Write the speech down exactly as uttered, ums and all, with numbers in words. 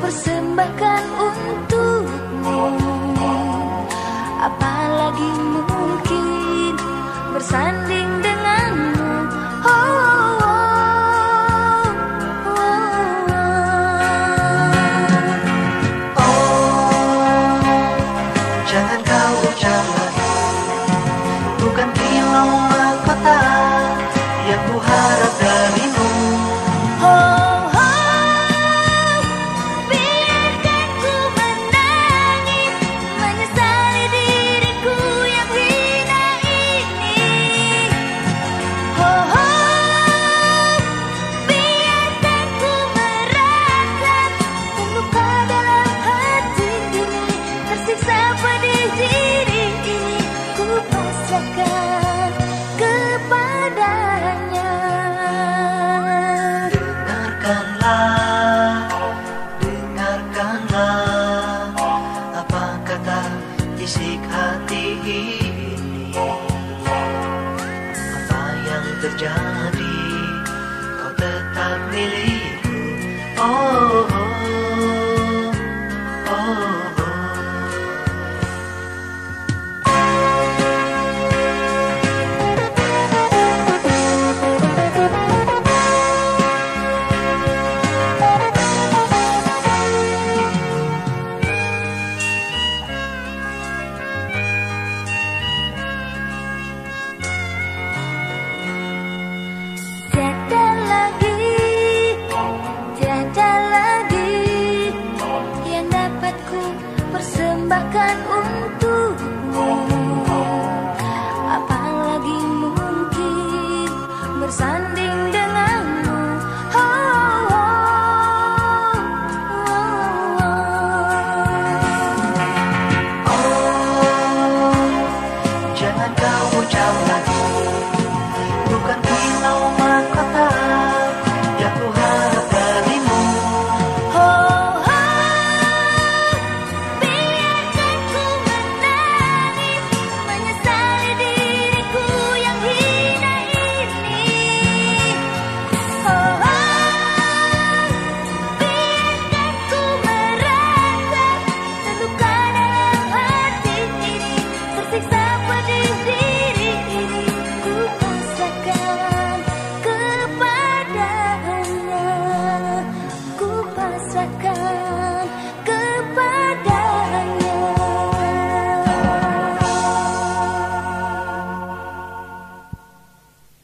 persembahkan untukmu. Apalagi mungkin bersanding denganmu. Oh, oh, oh, oh. Oh, jangan kau ucap lagi, bukan kilau mahkota yang kuharap darimu. oh, oh. Biarkan ku menangis, menyesali diriku yang hina ini. Oh, oh. Biarkan ku meratap terluka dalam hati ini, tersiksa pedih diri ini, ku pasrahkan kepadanya. Dengarkanlah, dengarkanlah apa kata isik hati ini. Apa yang terjadi, kau tetap milikku. Oh,